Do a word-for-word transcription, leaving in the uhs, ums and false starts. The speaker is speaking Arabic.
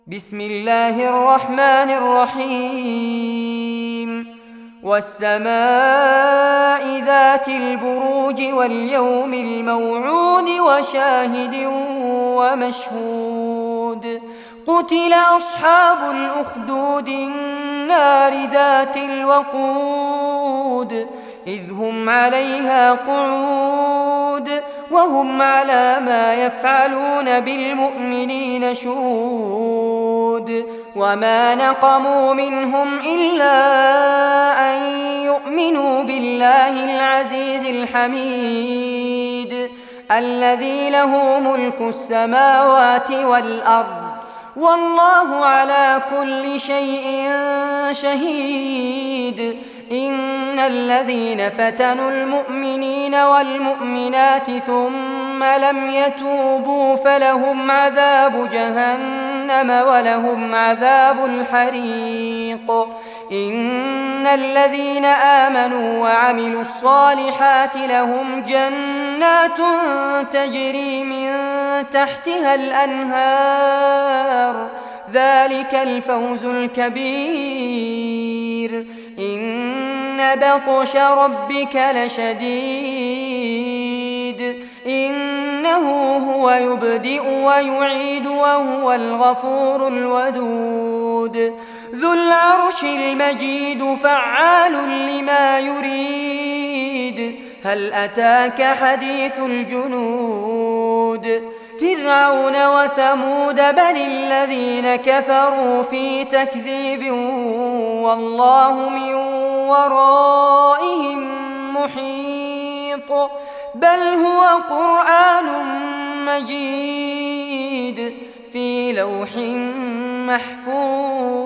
بسم الله الرحمن الرحيم والسماء ذات البروج واليوم الموعود وشاهد ومشهود قتل أصحاب الأخدود النار ذات الوقود إذ هم عليها قعود وهم على ما يفعلون بالمؤمنين شهود وما نقموا منهم إلا أن يؤمنوا بالله العزيز الحميد الذي له ملك السماوات والأرض والله على كل شيء شهيد إن الذين فتنوا المؤمنين والمؤمنات ثم لم يتوبوا فلهم عذاب جهنم ولهم عذاب الحريق إن الذين آمنوا وعملوا الصالحات لهم جنات تجري من تحتها الأنهار ذلك الفوز الكبير إن بطش ربك لشديد إنه هو يبدئ ويعيد وهو الغفور الودود ذو العرش المجيد فعال لما يريد هل أتاك حديث الجنود فرعون وثمود بل الذين كفروا في تكذيب والله من ورائهم محيط بل هو قرآن مجيد في لوح محفوظ.